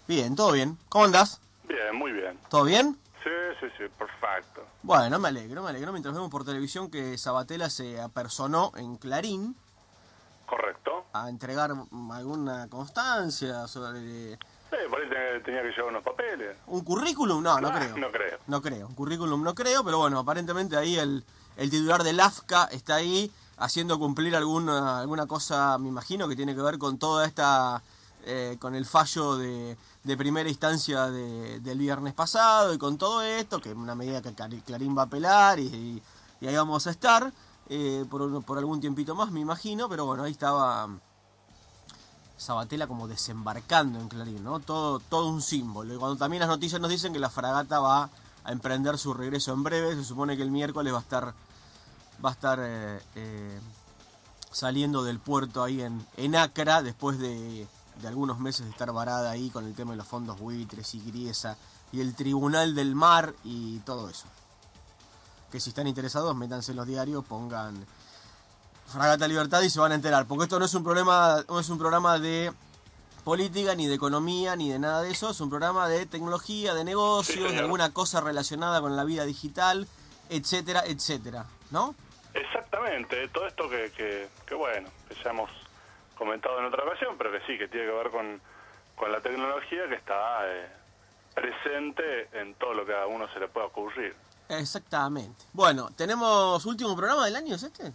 Bien, todo bien. ¿Cómo andás? Bien, muy bien. ¿Todo bien? Sí, perfecto. Bueno, me alegro. Mientras vemos por televisión que Sabatella se apersonó en Clarín Correcto. a entregar alguna constancia sobre Por ahí tenía que llevar unos papeles. un currículum. No creo. No creo. No creo. Un currículum no creo, pero bueno, aparentemente ahí el titular del AFCA está ahí haciendo cumplir alguna cosa, me imagino, que tiene que ver con toda esta... con el fallo de primera instancia del viernes pasado y con todo esto, que es una medida que Clarín va a apelar y ahí vamos a estar por algún tiempito más, me imagino, pero bueno, ahí estaba Sabatella como desembarcando en Clarín, ¿no? Todo un símbolo. Y cuando también las noticias nos dicen que la fragata va a emprender su regreso en breve, se supone que el miércoles va a estar saliendo del puerto ahí en Acra, después de algunos meses de estar varada ahí con el tema de los fondos buitres y Griesa y el Tribunal del Mar y todo eso. Que si están interesados, métanse en los diarios, pongan Fragata Libertad y se van a enterar, porque esto no es un programa de política, ni de economía, ni de nada de eso, es un programa de tecnología, de negocios, de alguna cosa relacionada con la vida digital, etcétera, etcétera, ¿no? Exactamente, todo esto que bueno, que ya hemos comentado en otra ocasión, pero que sí, que tiene que ver con la tecnología que está presente en todo lo que a uno se le pueda ocurrir. Exactamente. Bueno, ¿tenemos último programa del año, es este?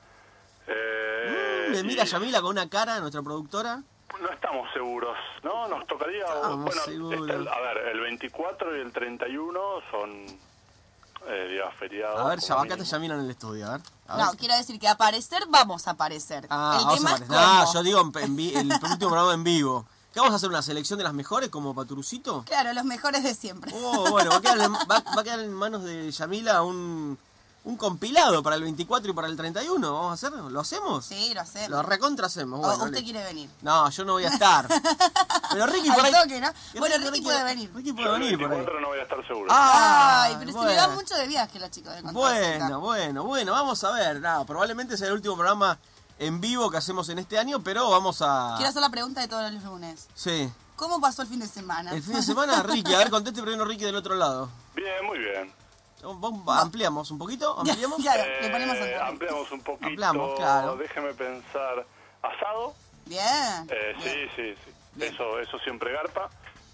Me mira Yamila con una cara, nuestra productora. No estamos seguros, ¿no? Nos tocaría... seguros. A ver, el 24 y el 31 son días feriados. A ver, acá te Yamila en el estudio, a ver. No, quiero decir que aparecer, vamos a aparecer. El tema es cómo. No, yo digo el último programa en vivo. ¿Qué vamos a hacer? ¿Una selección de las mejores como Paturucito? Claro, los mejores de siempre. Bueno, va a quedar en manos de Yamila un compilado para el 24 y para el 31. ¿Vamos a hacerlo? ¿Lo hacemos? Sí, lo hacemos. Lo recontra hacemos. Bueno, ¿Usted quiere venir? No, yo no voy a estar. Pero Ricky por ahí... toque, ¿no? Bueno, Ricky puede venir. Ricky puede venir por ahí. El 24 no voy a estar seguro. Ay, pero se le va mucho de viaje la chica de Bueno, vamos a ver. No, probablemente sea el último programa en vivo que hacemos en este año, pero vamos a... Quiero hacer la pregunta de todos los lunes. Sí. ¿Cómo pasó el fin de semana? El fin de semana, Ricky. A ver, conteste primero Ricky del otro lado. Bien, muy bien. ¿Ampliamos un poquito? ¿Ampliamos? Claro, le ponemos ampliamos un poquito. Ampliamos, claro. Déjeme pensar. ¿Asado? Bien. Sí. Eso siempre garpa.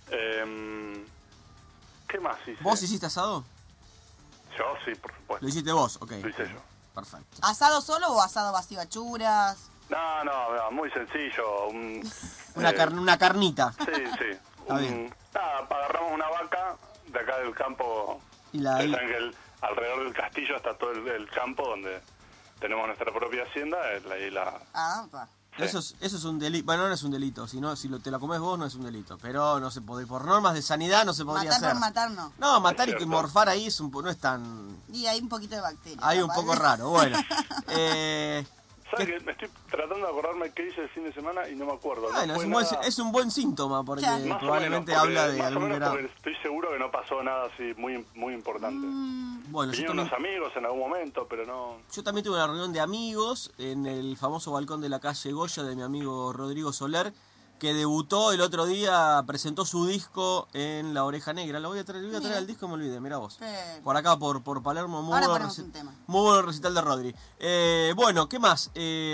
¿Qué más hice? ¿Vos hiciste asado? Yo sí, por supuesto. Lo hiciste vos, ok. Lo hice yo. Perfecto. ¿Asado solo o asado vacío, achuras? No, muy sencillo. Una carnita. Sí. Está bien. Agarramos una vaca de acá del campo. Saben que alrededor del castillo está todo el campo donde tenemos nuestra propia hacienda. Sí. Eso es un delito. Bueno, no es un delito. Si te la comes vos no es un delito. Pero no se puede. Por normas de sanidad no se podría hacer. Matar no. No, matar y morfar ahí no es tan... Y hay un poquito de bacteria. Hay un poco raro. Bueno. ¿Sabes que me estoy tratando de acordarme qué hice el fin de semana y no me acuerdo? Bueno, es un buen síntoma porque claro. probablemente habla de algún grado. Porque estoy seguro que no pasó nada así muy importante. Bueno, Vinieron unos amigos en algún momento, pero no... Yo también tuve una reunión de amigos en el famoso balcón de la calle Goya de mi amigo Rodrigo Soler, que debutó el otro día, presentó su disco en La Oreja Negra. Le voy a traer el disco, me olvidé, mirá vos. Por acá, por Palermo, muy buen recital de Rodri. Bueno, ¿qué más?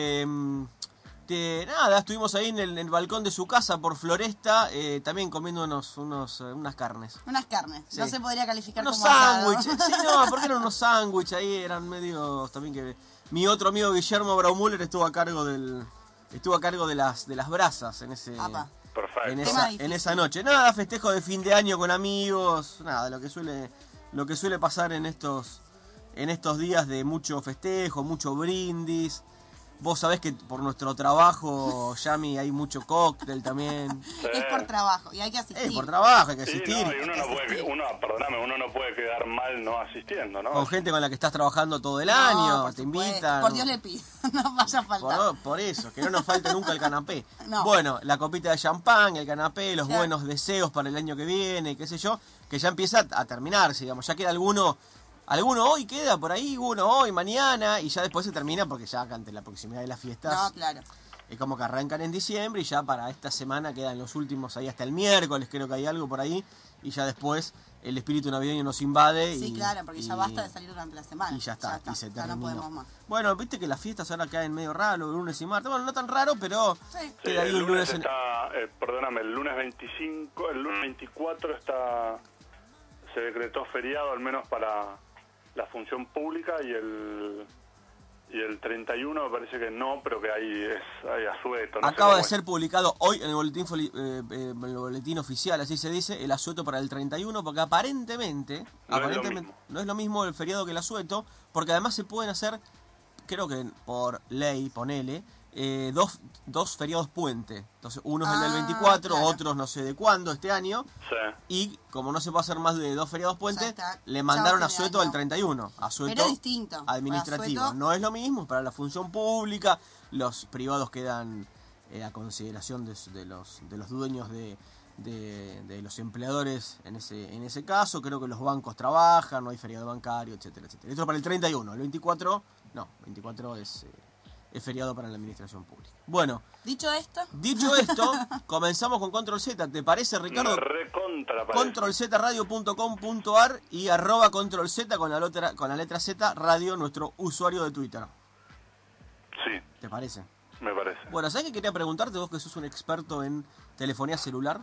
Nada, estuvimos ahí en el balcón de su casa por Floresta, también comiendo unas carnes. Unas carnes, sí. No se podría calificar unos como asado. sándwiches. Sí, no, porque eran unos sándwiches ahí, eran medios también que... Mi otro amigo Guillermo Braumuller estuvo a cargo de las brasas en esa noche. Nada, festejo de fin de año con amigos, nada, lo que suele pasar en estos días de mucho festejo, mucho brindis. Vos sabés que por nuestro trabajo, Yami, hay mucho cóctel también. Sí. Es por trabajo y hay que asistir. Es por trabajo, hay que asistir. Sí, no, uno no puede quedar mal no asistiendo, ¿no? Con gente con la que estás trabajando todo el año, te invitan. Por Dios le pido, no vaya a faltar. Por eso, que no nos falte nunca el canapé. No. Bueno, la copita de champán, el canapé, los buenos deseos para el año que viene, qué sé yo, que ya empieza a terminarse, digamos. Ya queda alguno hoy queda por ahí, uno hoy, mañana, y ya después se termina porque ya ante la proximidad de la fiesta. No, claro. Es como que arrancan en diciembre y ya para esta semana quedan los últimos ahí hasta el miércoles, creo que hay algo por ahí, y ya después el espíritu navideño nos invade. Sí, claro, porque ya basta de salir durante la semana. Y ya está, y se terminó. Ya no podemos más. Bueno, viste que las fiestas ahora caen medio raro, lunes y martes. Bueno, no tan raro, pero sí. queda ahí el un lunes. Está, perdóname, el lunes 25, el lunes 24 se decretó feriado, al menos para la función pública, y el 31 me parece que no, pero que hay asueto. No Acaba de ser publicado hoy en el boletín oficial, así se dice, el asueto para el 31, porque aparentemente no es lo mismo el feriado que el asueto, porque además se pueden hacer, creo que por ley, ponele, dos feriados puente. Entonces uno es el del 24, claro. Otros no sé de cuándo este año. Sí. Y como no se puede hacer más de 2 feriados puente, le mandaron asueto al 31. Asueto pero distinto, administrativo. Asueto... No es lo mismo para la función pública. Los privados quedan a consideración de los dueños de los empleadores en ese caso. Creo que los bancos trabajan, no hay feriado bancario, etcétera, etcétera. Esto para el 31. El 24, no. 24 es feriado para la administración pública. Bueno, dicho esto, comenzamos con Control Z. ¿Te parece, Ricardo? ControlZradio.com.ar y @Control Z con la letra Z Radio, nuestro usuario de Twitter. Sí. ¿Te parece? Me parece. Bueno, ¿sabes qué quería preguntarte, vos que sos un experto en telefonía celular?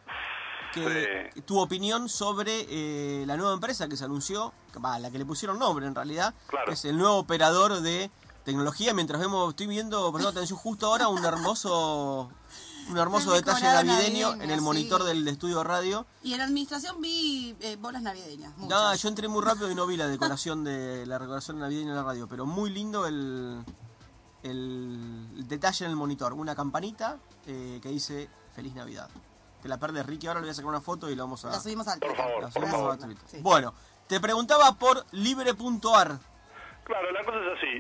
Tu opinión sobre la nueva empresa que se anunció, la que le pusieron nombre en realidad, claro. Es el nuevo operador de tecnología. Mientras estoy viendo, prestando atención justo ahora, un hermoso detalle navideño en el monitor del estudio de radio. Y en la administración vi bolas navideñas. No, yo entré muy rápido y no vi la decoración navideña de la radio, pero muy lindo el detalle en el monitor. Una campanita que dice Feliz Navidad. Te la perdés, Ricky. Ahora le voy a sacar una foto y la subimos al Twitter. Por favor. Sí. Bueno, te preguntaba por libre.ar. Claro, la cosa es así.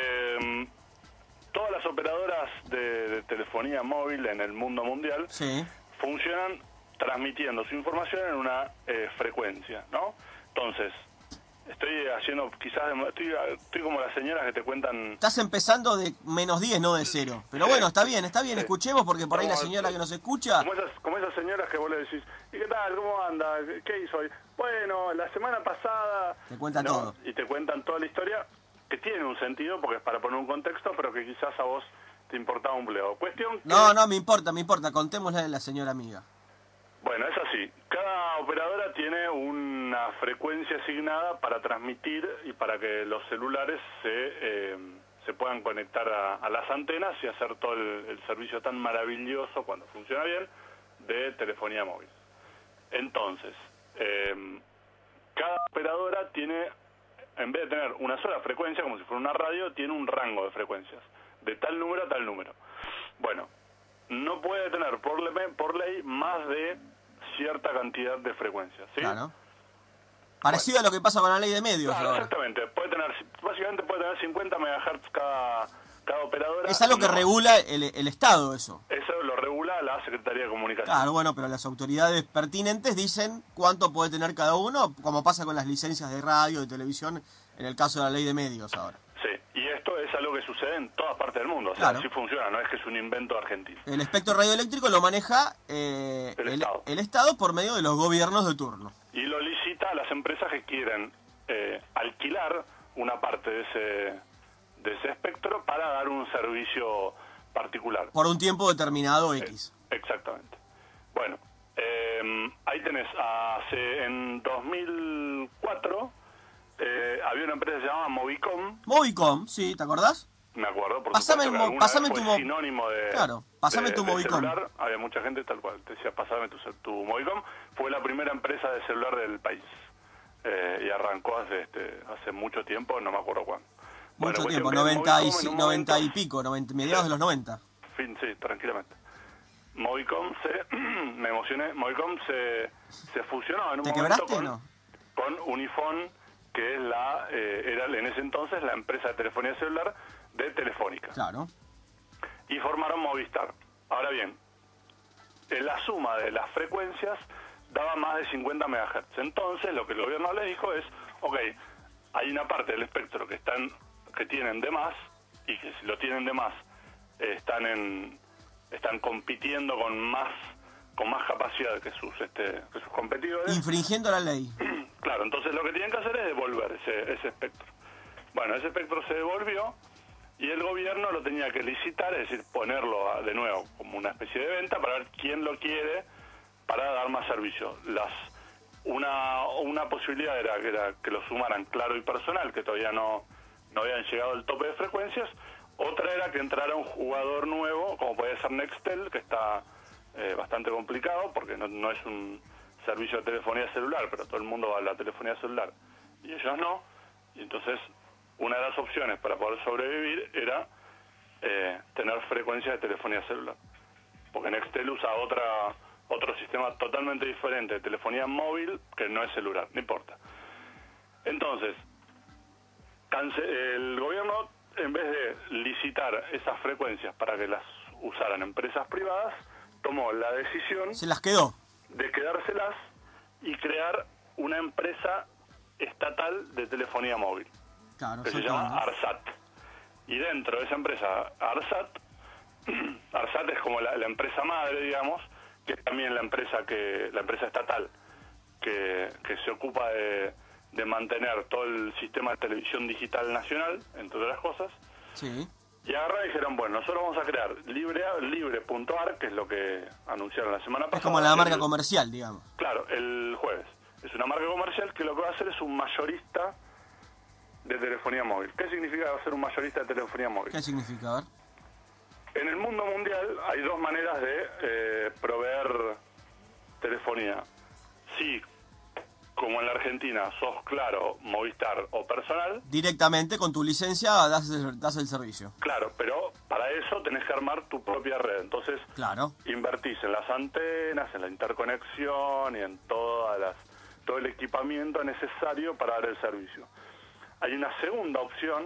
Todas las operadoras de telefonía móvil en el mundo mundial funcionan transmitiendo su información en una frecuencia, ¿no? Entonces, estoy como las señoras que te cuentan... Estás empezando de -10, no de 0. Pero bueno, está bien, escuchemos, porque por ahí la señora que nos escucha... Como esas señoras que vos le decís, ¿y qué tal? ¿Cómo anda? ¿Qué hizo hoy? Bueno, la semana pasada... Te cuentan todo. Y te cuentan toda la historia, que tiene un sentido, porque es para poner un contexto, pero que quizás a vos te importaba un bledo. Cuestión que... No, me importa, contémosle a la señora amiga. Bueno, es así. Cada operadora tiene una frecuencia asignada para transmitir y para que los celulares se puedan conectar a las antenas y hacer todo el servicio tan maravilloso, cuando funciona bien, de telefonía móvil. Entonces, cada operadora tiene, en vez de tener una sola frecuencia, como si fuera una radio, tiene un rango de frecuencias, de tal número a tal número. Bueno, no puede tener por ley más de cierta cantidad de frecuencias, ¿sí? Claro. Parecido a lo que pasa con la ley de medios. Claro, exactamente. Básicamente puede tener 50 MHz cada operadora. Es algo que regula el Estado, eso. Eso lo regula la Secretaría de Comunicación. Claro, bueno, pero las autoridades pertinentes dicen cuánto puede tener cada uno, como pasa con las licencias de radio, de televisión, en el caso de la ley de medios ahora. Sí, y esto es algo que sucede en todas partes del mundo, o sea, así funciona, no es que es un invento argentino. El espectro radioeléctrico lo maneja el Estado por medio de los gobiernos de turno. Y lo licita a las empresas que quieren alquilar una parte de ese espectro para dar un servicio particular. Por un tiempo determinado X. Exactamente. Bueno, ahí tenés, en 2004... había una empresa que se llamaba Movicom. Movicom, sí, ¿te acordás? Me acuerdo, por pásame supuesto, pásame fue tu sinónimo de... Claro, pásame tu Movicom. Celular. Había mucha gente tal cual, te decía, pásame tu Movicom. Fue la primera empresa de celular del país. Y arrancó hace mucho tiempo, no me acuerdo cuándo. Mucho tiempo, 90 y pico, mediados de los 90. Sí, tranquilamente. Movicom me emocioné, Movicom se fusionó en un momento con Unifón, que es era en ese entonces la empresa de telefonía celular de Telefónica. Claro. Y formaron Movistar. Ahora bien, la suma de las frecuencias daba más de 50 MHz. Entonces, lo que el gobierno le dijo es, ok, hay una parte del espectro que tienen de más, y que si lo tienen de más, están compitiendo con más capacidad que sus competidores. Infringiendo la ley. Claro, entonces lo que tienen que hacer es devolver ese espectro. Bueno, ese espectro se devolvió y el gobierno lo tenía que licitar, es decir, ponerlo de nuevo como una especie de venta para ver quién lo quiere para dar más servicio. Una posibilidad era que lo sumaran Claro y Personal, que todavía no habían llegado al tope de frecuencias. Otra era que entrara un jugador nuevo, como podía ser Nextel, que está bastante complicado, porque no es un servicio de telefonía celular, pero todo el mundo va a la telefonía celular, y ellos no. Y entonces, una de las opciones para poder sobrevivir era tener frecuencias de telefonía celular. Porque Nextel usa otro sistema totalmente diferente de telefonía móvil, que no es celular, no importa. Entonces, el gobierno, en vez de licitar esas frecuencias para que las usaran empresas privadas, tomó la decisión... Se las quedó. De quedárselas y crear una empresa estatal de telefonía móvil, claro, que se llama ARSAT. Y dentro de esa empresa ARSAT es como la empresa madre, digamos, que es también la empresa estatal que se ocupa de mantener todo el sistema de televisión digital nacional, entre otras cosas. Sí. Y agarraron y dijeron, bueno, nosotros vamos a crear libre.ar, que es lo que anunciaron la semana pasada. Es como la marca comercial, digamos. Claro, el jueves. Es una marca comercial que lo que va a hacer es un mayorista de telefonía móvil. ¿Qué significa ser un mayorista de telefonía móvil? ¿Qué significa? A ver. En el mundo mundial hay dos maneras de proveer telefonía. Sí, como en la Argentina, sos Claro, Movistar o Personal. Directamente con tu licencia das el servicio. Claro, pero para eso tenés que armar tu propia red. Entonces, claro, invertís en las antenas, en la interconexión y en todo el equipamiento necesario para dar el servicio. Hay una segunda opción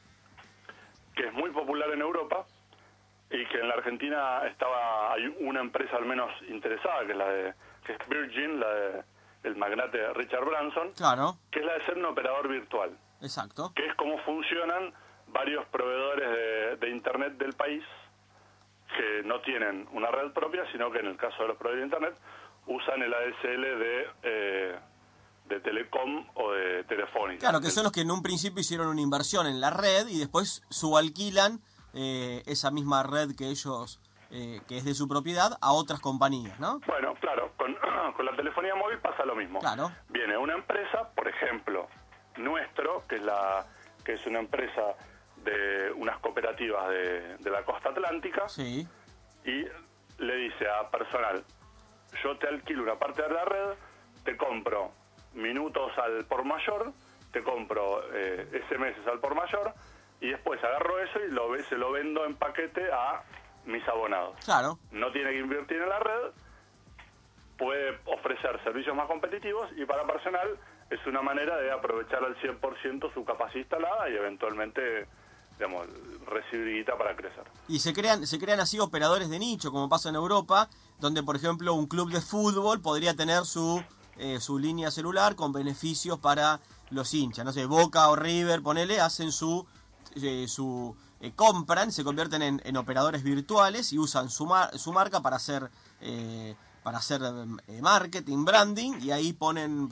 que es muy popular en Europa y que en la Argentina hay una empresa al menos interesada, que es Virgin, el magnate Richard Branson, claro, que es la de ser un operador virtual. Exacto. Que es como funcionan varios proveedores de Internet del país que no tienen una red propia, sino que en el caso de los proveedores de Internet usan el ADSL de Telecom o de Telefónica. Claro, que son los que en un principio hicieron una inversión en la red y después subalquilan esa misma red que ellos... que es de su propiedad, a otras compañías, ¿no? Bueno, claro, con la telefonía móvil pasa lo mismo. Claro. Viene una empresa, por ejemplo, Nuestro, que es una empresa de unas cooperativas de la costa atlántica, sí, y le dice a Personal, yo te alquilo una parte de la red, te compro minutos al por mayor, te compro SMS al por mayor, y después agarro eso y se lo vendo en paquete a mis abonados. Claro. No tiene que invertir en la red, puede ofrecer servicios más competitivos, y para Personal es una manera de aprovechar al 100% su capacidad instalada y eventualmente, digamos, recibir guita para crecer. Y se crean así operadores de nicho, como pasa en Europa, donde por ejemplo un club de fútbol podría tener su línea celular con beneficios para los hinchas. No sé, Boca o River, hacen compran, se convierten en operadores virtuales y usan su marca para hacer marketing, branding, y ahí ponen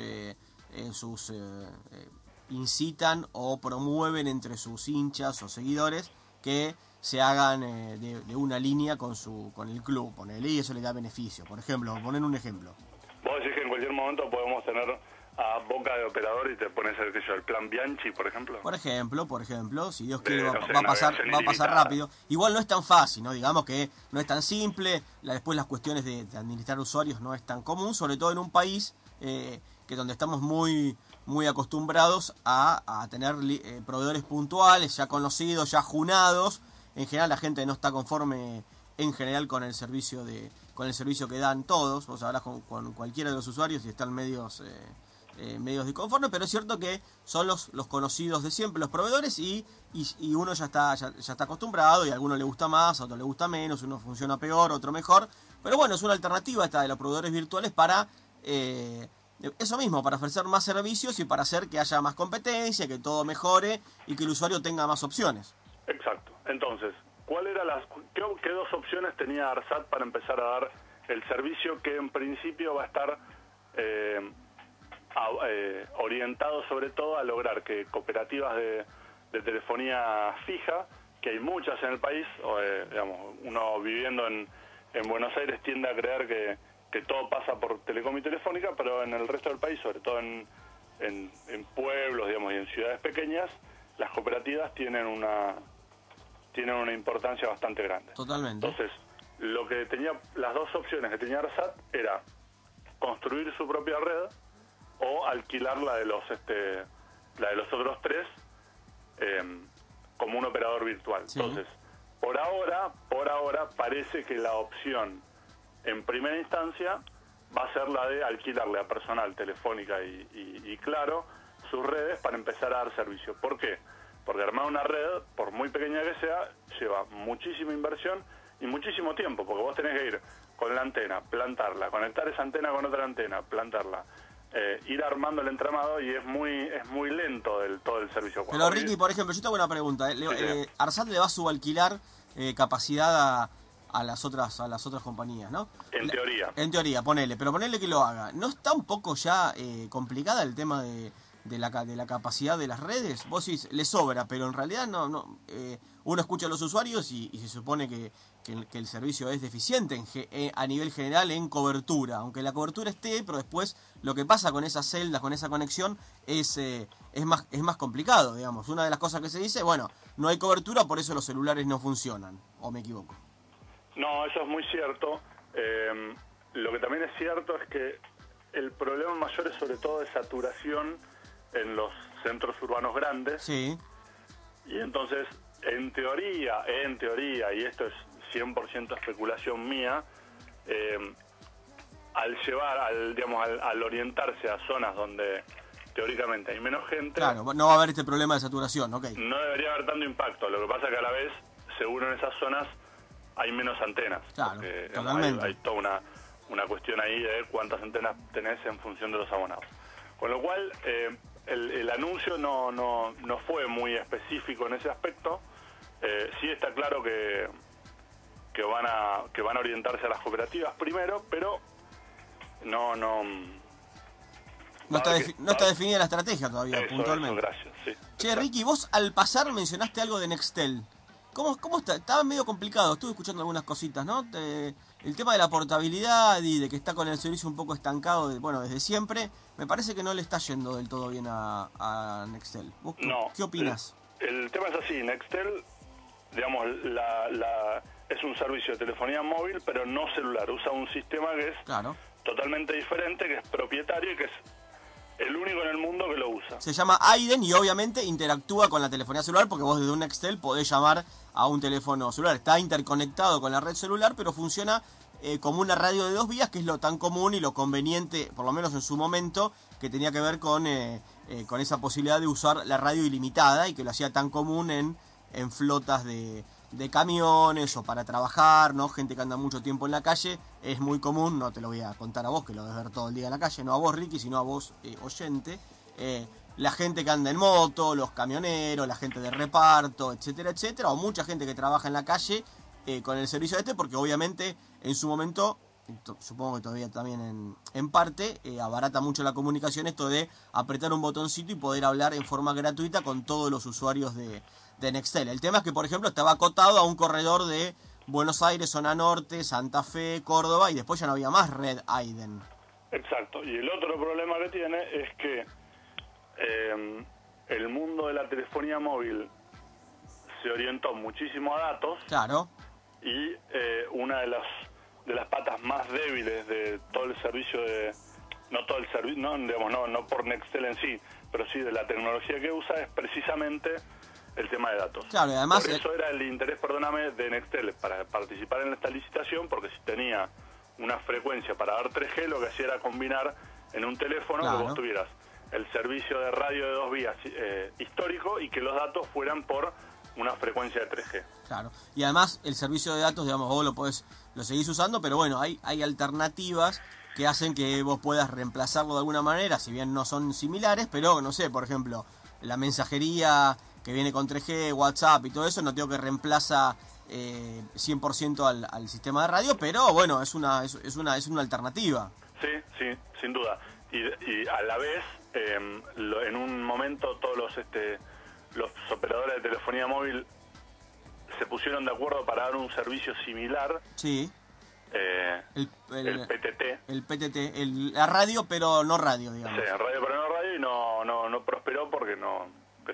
incitan o promueven entre sus hinchas o seguidores que se hagan de una línea con el club, ponele, y eso le da beneficio. Por ejemplo, poner un ejemplo. Vos decís que en cualquier momento podemos tener a Boca de operador y te pones el plan Bianchi, por ejemplo. Por ejemplo, si Dios quiere va a pasar rápido. Igual no es tan fácil, ¿no? Digamos que no es tan simple, después las cuestiones de administrar usuarios no es tan común, sobre todo en un país que donde estamos muy muy acostumbrados a tener proveedores puntuales, ya conocidos, ya junados. En general la gente no está conforme en general con el servicio que dan todos. Vos hablas con cualquiera de los usuarios y están medios disconformes, pero es cierto que son los conocidos de siempre, los proveedores, y uno ya está acostumbrado, y a alguno le gusta más, a otro le gusta menos, uno funciona peor, otro mejor, pero bueno, es una alternativa esta de los proveedores virtuales para eso mismo, para ofrecer más servicios y para hacer que haya más competencia, que todo mejore y que el usuario tenga más opciones. Exacto. Entonces, ¿qué dos opciones tenía ARSAT para empezar a dar el servicio que en principio va a estar orientado sobre todo a lograr que cooperativas de telefonía fija, que hay muchas en el país, digamos, uno viviendo en Buenos Aires tiende a creer que todo pasa por Telecom y Telefónica, pero en el resto del país, sobre todo en pueblos, digamos, y en ciudades pequeñas, las cooperativas tienen una importancia bastante grande. Totalmente. Entonces, las dos opciones que tenía ARSAT era construir su propia red o alquilar la de los otros tres como un operador virtual. Sí. Entonces, por ahora parece que la opción en primera instancia va a ser la de alquilarle a personal Telefónica y Claro sus redes para empezar a dar servicio. ¿Por qué? Porque armar una red, por muy pequeña que sea, lleva muchísima inversión y muchísimo tiempo, porque vos tenés que ir con la antena, plantarla, conectar esa antena con otra antena, plantarla, ir armando el entramado, y es muy lento todo el servicio. Pero Ricky, por ejemplo, yo tengo una pregunta. ARSAT le va a subalquilar capacidad a las otras compañías, ¿no? En teoría. En teoría, ponele que lo haga. ¿No está un poco ya complicada el tema de la capacidad de las redes? Vos decís, le sobra, pero en realidad no. Uno escucha a los usuarios y se supone que el servicio es deficiente a nivel general en cobertura, aunque la cobertura esté, pero después lo que pasa con esas celdas, con esa conexión, es más complicado, digamos. Una de las cosas que se dice, bueno, no hay cobertura, por eso los celulares no funcionan, ¿o me equivoco? No, eso es muy cierto. Lo que también es cierto es que el problema mayor es sobre todo de saturación en los centros urbanos grandes. Sí. Y entonces, en teoría, y esto es 100% especulación mía, al orientarse a zonas donde teóricamente hay menos gente... Claro, no va a haber este problema de saturación, ok. No debería haber tanto impacto. Lo que pasa es que a la vez, seguro en esas zonas hay menos antenas. Claro, porque, totalmente. Hay toda una cuestión ahí de cuántas antenas tenés en función de los abonados. Con lo cual, el anuncio no fue muy específico en ese aspecto. Sí está claro que van a orientarse a las cooperativas primero, pero no está definida la estrategia todavía, eso, puntualmente. Gracias, sí. Che, Ricky, vos al pasar mencionaste algo de Nextel. ¿Cómo está? Estaba medio complicado, estuve escuchando algunas cositas, ¿no? El tema de la portabilidad y de que está con el servicio un poco estancado, desde siempre, me parece que no le está yendo del todo bien a Nextel. ¿Vos qué opinás? El tema es así, Nextel, digamos, es un servicio de telefonía móvil, pero no celular. Usa un sistema que es totalmente diferente, que es propietario y que es el único en el mundo que lo usa. Se llama Aiden y obviamente interactúa con la telefonía celular, porque vos desde un Nextel podés llamar a un teléfono celular. Está interconectado con la red celular, pero funciona como una radio de 2 vías, que es lo tan común y lo conveniente, por lo menos en su momento, que tenía que ver con esa posibilidad de usar la radio ilimitada, y que lo hacía tan común en flotas de camiones o para trabajar, ¿no? Gente que anda mucho tiempo en la calle, es muy común. No te lo voy a contar a vos, que lo debes ver todo el día en la calle, no a vos, Ricky, sino a vos, oyente. La gente que anda en moto, los camioneros, la gente de reparto, etcétera, etcétera, o mucha gente que trabaja en la calle con el servicio porque obviamente en su momento, supongo que todavía también en parte, abarata mucho la comunicación esto de apretar un botoncito y poder hablar en forma gratuita con todos los usuarios de Nextel. El tema es que, por ejemplo, estaba acotado a un corredor de Buenos Aires, zona norte, Santa Fe, Córdoba, y después ya no había más red Aiden. Exacto, y el otro problema que tiene es que el mundo de la telefonía móvil se orientó muchísimo a datos. Claro. Y una de las patas más débiles de todo el servicio no por Nextel en sí, pero sí de la tecnología que usa, es precisamente el tema de datos. Claro, y además... Por eso era el interés, de Nextel para participar en esta licitación, porque si tenía una frecuencia para dar 3G, lo que hacía era combinar en un teléfono que vos tuvieras el servicio de radio de 2 vías histórico, y que los datos fueran por una frecuencia de 3G. Claro, y además el servicio de datos, vos lo seguís usando, pero bueno, hay alternativas que hacen que vos puedas reemplazarlo de alguna manera, si bien no son similares, pero no sé, por ejemplo, la mensajería que viene con 3G, WhatsApp y todo eso, no tengo que reemplaza 100% al sistema de radio, pero bueno, es una alternativa. Sí, sin duda. Y a la vez, en un momento todos los operadores de telefonía móvil se pusieron de acuerdo para dar un servicio similar. Sí. El PTT. El PTT, la radio pero no radio, digamos. Sí, radio pero no radio, y no prosperó porque no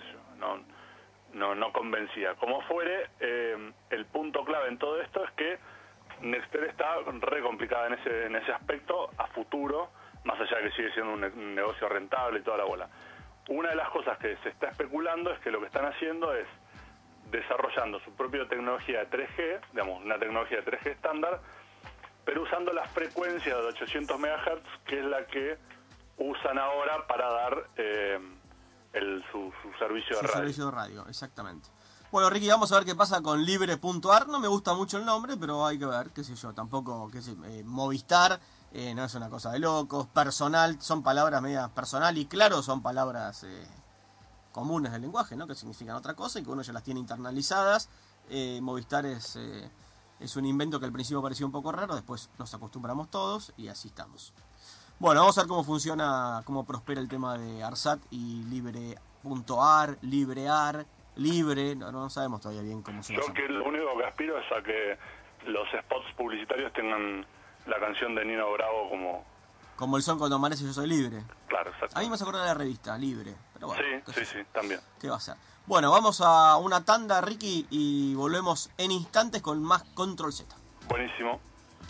convencía. Como fuere, el punto clave en todo esto es que Nextel está re complicada en ese aspecto a futuro, más allá de que sigue siendo un negocio rentable y toda la bola. Una de las cosas que se está especulando es que lo que están haciendo es desarrollando su propia tecnología de 3G, digamos, una tecnología de 3G estándar, pero usando la frecuencia de 800 MHz, que es la que usan ahora para dar su servicio de radio. Su servicio de radio, exactamente. Bueno, Ricky, vamos a ver qué pasa con libre.ar. No me gusta mucho el nombre, pero hay que ver, qué sé yo, tampoco, Movistar, no es una cosa de locos. Personal, son palabras medias personal y claro, son palabras comunes del lenguaje, ¿no? Que significan otra cosa y que uno ya las tiene internalizadas. Movistar es un invento que al principio parecía un poco raro, después nos acostumbramos todos y así estamos. Bueno, vamos a ver cómo funciona, cómo prospera el tema de ARSAT y libre.ar, librear, libre, no sabemos todavía bien cómo se llama. Yo que lo único que aspiro es a que los spots publicitarios tengan la canción de Nino Bravo como el son cuando amanece yo soy libre. Claro, exacto. A mí me hace acordar de la revista, Libre. Pero bueno, sí, también. ¿Qué va a ser? Bueno, vamos a una tanda, Ricky, y volvemos en instantes con más Control Z. Buenísimo.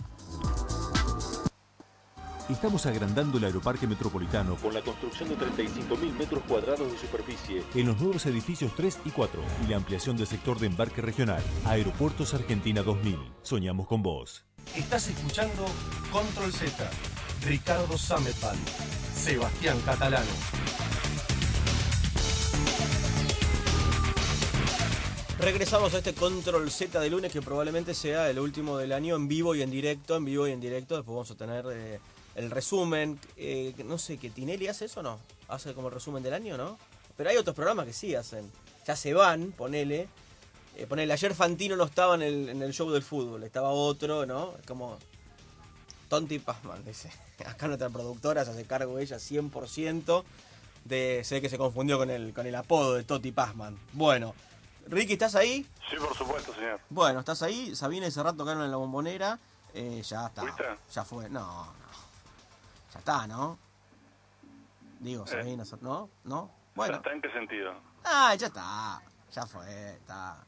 Estamos agrandando el Aeroparque Metropolitano con la construcción de 35.000 metros cuadrados de superficie en los nuevos edificios 3 y 4 y la ampliación del sector de embarque regional. Aeropuertos Argentina 2000. Soñamos con vos. Estás escuchando Control Z. Ricardo Sametban, Sebastián Catalano. Regresamos a este Control Z de lunes, que probablemente sea el último del año en vivo y en directo. Después vamos a tener el resumen. No sé, ¿que Tinelli hace eso o no? ¿Hace como el resumen del año, no? Pero hay otros programas que sí hacen. Ya se van, ponele. Ayer Fantino no estaba en el show del fútbol, estaba otro, ¿no? Como Tonti Pazman, dice. Acá nuestra productora se hace cargo ella 100% se ve que se confundió con el apodo de Toti Pazman. Bueno, Ricky, ¿estás ahí? Sí, por supuesto, señor. Bueno, ¿estás ahí? Sabina ese rato tocaron en la Bombonera. Ya está. ¿Fuiste? Ya fue. No. Ya está, ¿no? Digo, Sabina, ¿no? Bueno. ¿Ya está en qué sentido? Ah, ya está. Ya fue, está.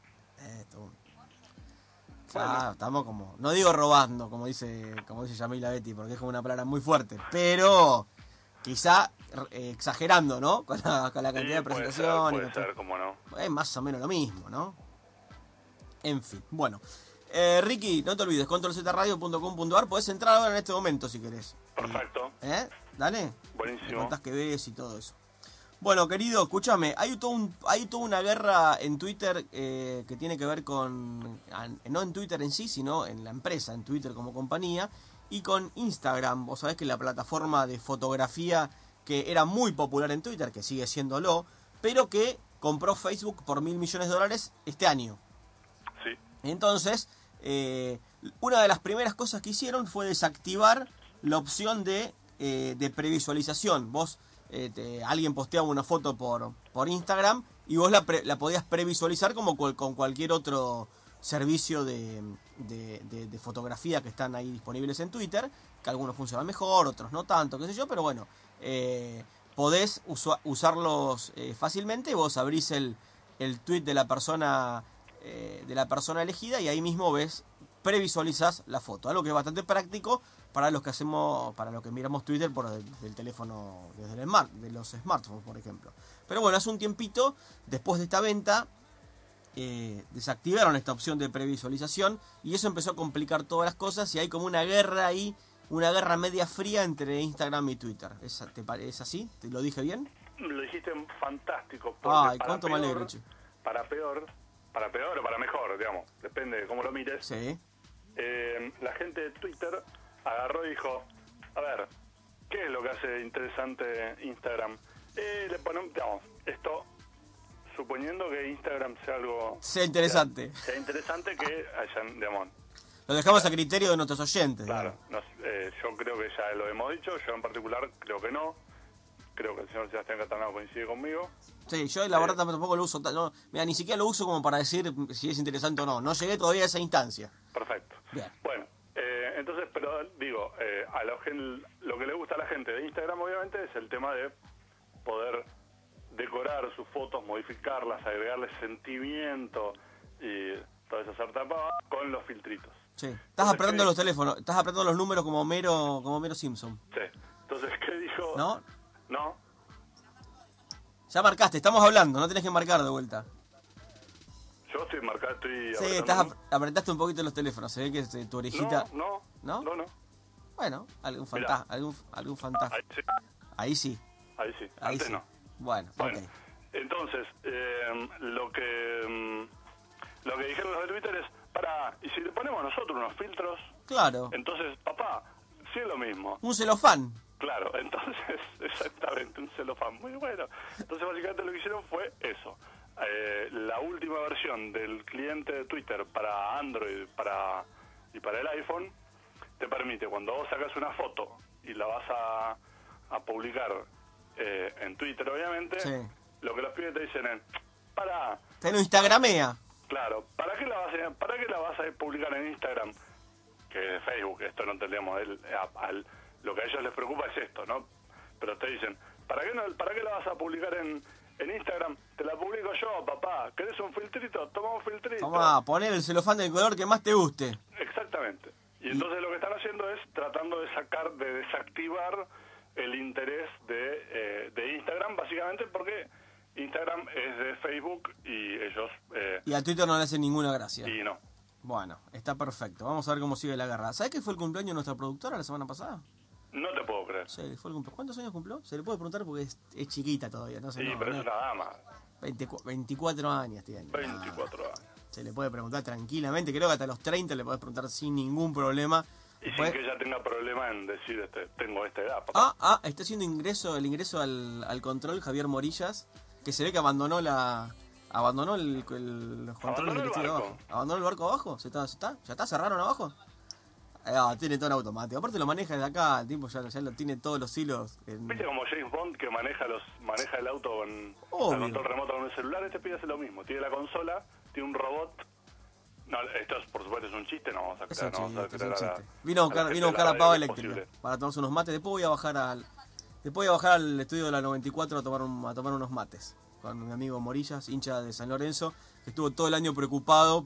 Bueno. Estamos como, no digo robando, como dice Yamila Betty, porque es como una palabra muy fuerte, pero quizá exagerando, ¿no? Con la cantidad de presentación. Puede ser, cómo no. Es más o menos lo mismo, ¿no? En fin, bueno. Ricky, no te olvides, controlzradio.com.ar, podés entrar ahora en este momento si querés. Perfecto. Dale. Buenísimo. Me contás que ves y todo eso. Bueno, querido, escúchame, hay toda una guerra en Twitter que tiene que ver con, no en Twitter en sí, sino en la empresa, en Twitter como compañía, y con Instagram. Vos sabés que la plataforma de fotografía que era muy popular en Twitter, que sigue siéndolo, pero que compró Facebook por $1.000 millones este año. Sí. Entonces, una de las primeras cosas que hicieron fue desactivar la opción de previsualización. Vos... alguien posteaba una foto por Instagram y vos la podías previsualizar como con cualquier otro servicio de fotografía que están ahí disponibles en Twitter, que algunos funcionan mejor, otros no tanto, qué sé yo, pero bueno, podés usarlos fácilmente. Y vos abrís el tweet de la persona elegida y ahí mismo previsualizás la foto, algo que es bastante práctico para los que miramos Twitter por el teléfono, de los smartphones, por ejemplo. Pero bueno, hace un tiempito, después de esta venta, desactivaron esta opción de previsualización y eso empezó a complicar todas las cosas y hay como una guerra ahí, una guerra media fría entre Instagram y Twitter. ¿Es así? ¿Te lo dije bien? Lo dijiste fantástico. Ay, cuánto me alegro, che. Para peor o para mejor, digamos, depende de cómo lo mires. Sí. La gente de Twitter agarró y dijo, a ver, ¿qué es lo que hace interesante Instagram? Le ponemos, digamos, esto suponiendo que Instagram sea algo... Sea interesante. Sea interesante que hayan, digamos... Lo dejamos a criterio de nuestros oyentes. Claro, yo creo que ya lo hemos dicho, yo en particular creo que no. Creo que el señor Sebastián Catanao coincide conmigo. Sí, yo la verdad tampoco lo uso. No, mira, ni siquiera lo uso como para decir si es interesante o no. No llegué todavía a esa instancia. Perfecto. Bien. Bueno, entonces, pero digo, a lo que le gusta a la gente de Instagram, obviamente, es el tema de poder decorar sus fotos, modificarlas, agregarle sentimiento y toda esa sarta con los filtritos. Sí. Estás apretando los teléfonos, estás apretando los números como Homero Simpson. Sí. Entonces, ¿qué dijo? ¿No? No. Ya marcaste, estamos hablando, no tenés que marcar de vuelta. Yo estoy marcado, Sí, apretaste un poquito los teléfonos, se ve que tu orejita... No. Bueno, algún fantasma. Ahí sí. Antes sí. No. Bueno, ok. Entonces, lo que dijeron los de Twitter es, y si le ponemos nosotros unos filtros... Claro. Entonces, papá, sí es lo mismo. Un celofán. Claro, entonces, exactamente, un celofán. Muy bueno. Entonces, básicamente lo que hicieron fue eso. La última versión del cliente de Twitter para Android y para el iPhone te permite, cuando vos sacas una foto y la vas a publicar en Twitter, obviamente, sí. Lo que los pibes te dicen es, te lo instagramea. Claro, ¿para qué la vas a publicar en Instagram? Que es Facebook, esto no entendemos. Lo que a ellos les preocupa es esto, ¿no? Pero te dicen, ¿para qué la vas a publicar en Instagram? Te la publico yo, papá. ¿Querés un filtrito? Toma un filtrito. Toma, poner el celofán del color que más te guste. Exactamente. Y entonces lo que están haciendo es tratando de desactivar el interés de Instagram, básicamente porque Instagram es de Facebook y ellos... y a Twitter no le hacen ninguna gracia. Y no. Bueno, está perfecto. Vamos a ver cómo sigue la guerra. ¿Sabés que fue el cumpleaños de nuestra productora la semana pasada? No te puedo creer. Sí, fue el cumpleaños. ¿Cuántos años cumplió? Se le puede preguntar porque es chiquita todavía. No sé, sí, pero es una dama. 24 años tiene. 24 años. Se le puede preguntar tranquilamente. Creo que hasta los 30 le podés preguntar sin ningún problema. Y sin que ella tenga problema en decir, tengo esta edad. Papá. Está haciendo el ingreso al control Javier Morillas, que se ve que abandonó el control directivo de abajo. ¿Abandonó el barco abajo? ¿Ya está? ¿Cerraron abajo? Tiene todo en automático. Aparte lo maneja desde acá, el tipo ya lo tiene todos los hilos. ¿Viste como James Bond que maneja el auto con control remoto con el celular? Este pibe hace lo mismo. Tiene la consola, tiene un robot. No, esto por supuesto es un chiste, no vamos a creer. Vino a buscar la pava eléctrica para tomarse unos mates. Después voy a bajar al estudio de la 94 a tomar unos mates con mi amigo Morillas, hincha de San Lorenzo, que estuvo todo el año preocupado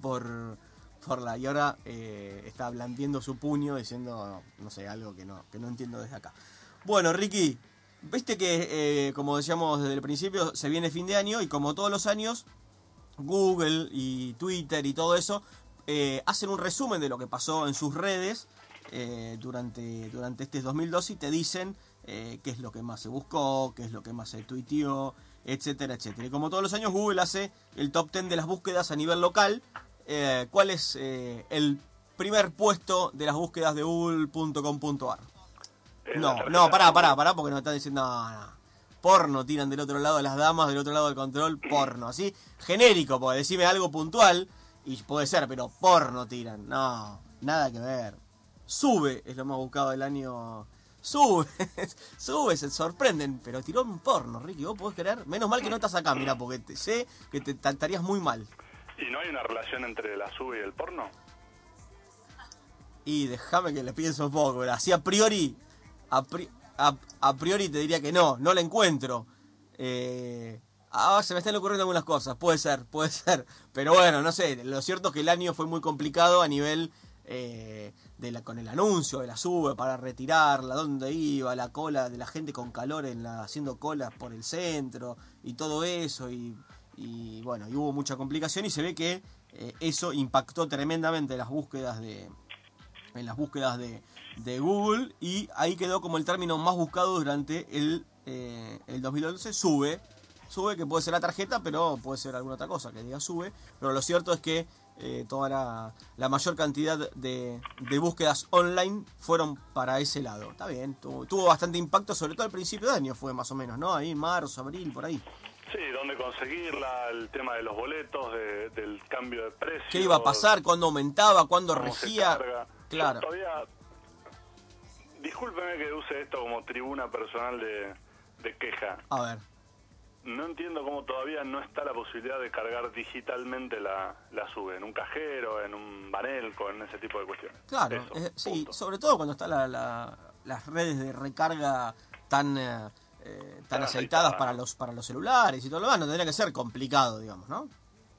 y ahora está blandiendo su puño diciendo, no sé, algo que no entiendo desde acá. Bueno, Ricky, viste que, como decíamos desde el principio, se viene fin de año y como todos los años, Google y Twitter y todo eso hacen un resumen de lo que pasó en sus redes durante este 2012 y te dicen qué es lo que más se buscó, qué es lo que más se tuiteó, etcétera, etcétera. Y como todos los años, Google hace el top 10 de las búsquedas a nivel local. ¿Cuál es el primer puesto de las búsquedas de google.com.ar? No, pará, porque nos están diciendo, no. Porno tiran del otro lado las damas, del otro lado del control, porno. Así, genérico, porque decime algo puntual, y puede ser, pero porno tiran. No, nada que ver. Sube es lo más buscado del año. Sube, se sorprenden, pero tiró un porno, Ricky, ¿vos podés creer? Menos mal que no estás acá, mira, porque sé que te estarías muy mal. ¿Y no hay una relación entre la sube y el porno? Y déjame que le pienso un poco, pero así a priori te diría que no la encuentro. Se me están ocurriendo algunas cosas, puede ser, pero bueno, no sé, lo cierto es que el año fue muy complicado a nivel con el anuncio de la sube para retirarla, dónde iba, la cola de la gente con calor haciendo colas por el centro y todo eso y bueno, y hubo mucha complicación y se ve que eso impactó tremendamente en las búsquedas de Google y ahí quedó como el término más buscado durante el 2011, sube, que puede ser la tarjeta, pero puede ser alguna otra cosa que diga sube, pero lo cierto es que toda la mayor cantidad de búsquedas online fueron para ese lado. Está bien, tuvo bastante impacto, sobre todo al principio de año fue más o menos, ¿no? Ahí en marzo, abril, por ahí. Sí, dónde conseguirla, el tema de los boletos, del cambio de precio. ¿Qué iba a pasar? ¿Cuándo aumentaba? ¿Cuándo cómo regía? se carga. Claro. Yo todavía, discúlpeme que use esto como tribuna personal de queja. A ver. No entiendo cómo todavía no está la posibilidad de cargar digitalmente la SUBE, en un cajero, en un Banelco, en ese tipo de cuestiones. Claro, Eso, sí, punto. sobre todo cuando están las redes de recarga tan aceitadas para los celulares y todo lo demás, no tendría que ser complicado, digamos, ¿no?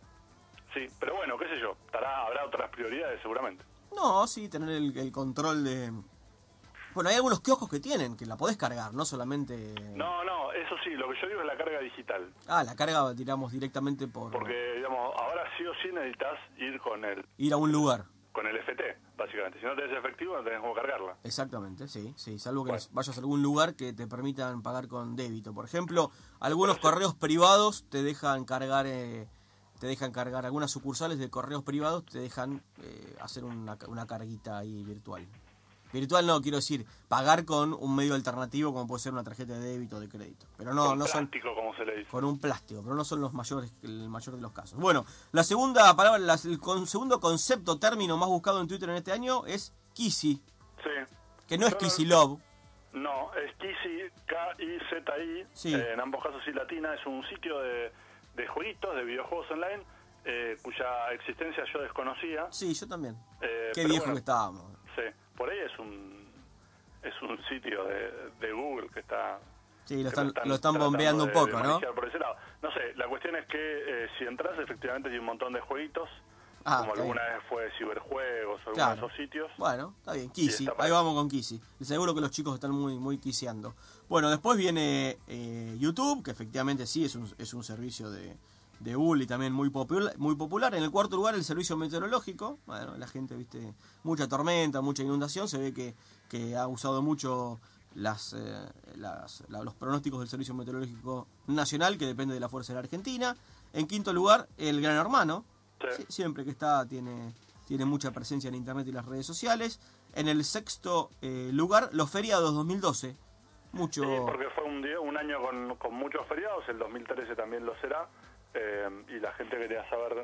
Sí, pero bueno, qué sé yo, habrá otras prioridades seguramente. No, sí, tener el control de... Bueno, hay algunos kioscos que tienen, que la podés cargar, no solamente... No, eso sí, lo que yo digo es la carga digital. Ah, la carga, tiramos directamente Porque, digamos, ahora sí o sí necesitas ir ir a un lugar. con el FT, básicamente. Si no tenés efectivo, no tenés cómo cargarla. Exactamente, sí, salvo que vayas a algún lugar que te permitan pagar con débito. Por ejemplo, algunos correos privados te dejan cargar, algunas sucursales de correos privados te dejan hacer una carguita ahí virtual. Virtual no, quiero decir, pagar con un medio alternativo como puede ser una tarjeta de débito o de crédito. Pero no, con no plástico, son... como se le dice. Con un plástico, pero no son el mayor de los casos. Bueno, la segunda palabra, segundo concepto, término más buscado en Twitter en este año es Kizzy. Sí. Que no es Kizzy Love. No, es Kizzy, K-I-Z-I, Sí. En ambos casos sí latina, es un sitio de jueguitos, de videojuegos online, cuya existencia yo desconocía. Sí, yo también. Qué pero viejo bueno, que estábamos. Sí, por ahí es un sitio de Google que está... Sí, lo que están bombeando un poco, ¿no? Por ese lado. No sé, la cuestión es que si entras, efectivamente hay un montón de jueguitos, como alguna vez fue Ciberjuegos o alguno de esos sitios. Bueno, está bien, Kizzy, ahí vamos con Kizzy. Seguro que los chicos están muy quiseando. Bueno, después viene YouTube, que efectivamente sí es un servicio de Google y también muy popular. En el cuarto lugar, el servicio meteorológico. Bueno, la gente, viste, mucha tormenta, mucha inundación, se ve que ha usado mucho los pronósticos del Servicio Meteorológico Nacional, que depende de la Fuerza de la Argentina. En quinto lugar, el Gran Hermano. Sí. Siempre que está, tiene mucha presencia en internet y las redes sociales. En el sexto lugar, los feriados 2012. Mucho... Sí, porque fue un año con muchos feriados, el 2013 también lo será, y la gente quería saber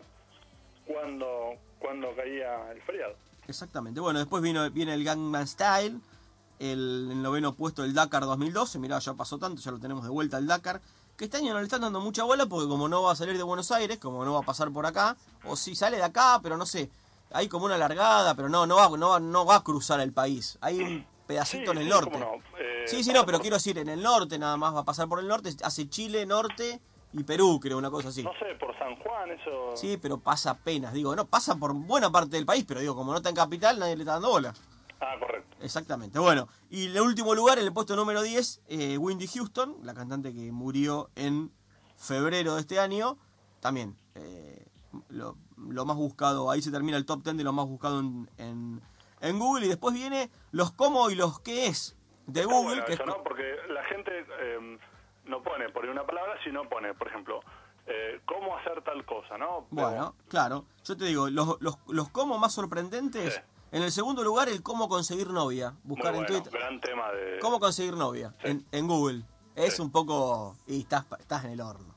cuándo caía el feriado. Exactamente. Bueno, después viene el Gangnam Style, el noveno puesto el Dakar 2012. Mirá, ya pasó tanto, ya lo tenemos de vuelta al Dakar. Que este año no le están dando mucha bola porque como no va a salir de Buenos Aires, como no va a pasar por acá, o si sale de acá, pero no sé, hay como una largada, pero no va a cruzar el país. Hay un pedacito en el norte. Cómo no. No, pero quiero decir, en el norte nada más va a pasar por el norte, hace Chile, norte y Perú, creo, una cosa así. No sé, por San Juan, eso... Sí, pero pasa apenas, digo, no, pasa por buena parte del país, pero digo, como no está en capital, nadie le está dando bola. Ah, correcto. Exactamente, bueno, y en el último lugar, en el puesto número 10, Whitney Houston, la cantante que murió en febrero de este año, también lo más buscado, ahí se termina el top 10 de lo más buscado en Google, y después viene los cómo y los qué es de Google. Bueno, que eso, ¿no? Porque la gente no pone por una palabra, sino pone, por ejemplo, cómo hacer tal cosa, ¿no? Bueno, claro, yo te digo, los cómo más sorprendentes... Sí. En el segundo lugar, el cómo conseguir novia. Buscar en Twitter. Gran tema de... ¿Cómo conseguir novia? Sí. En Google. Es Sí. un poco... Y estás en el horno.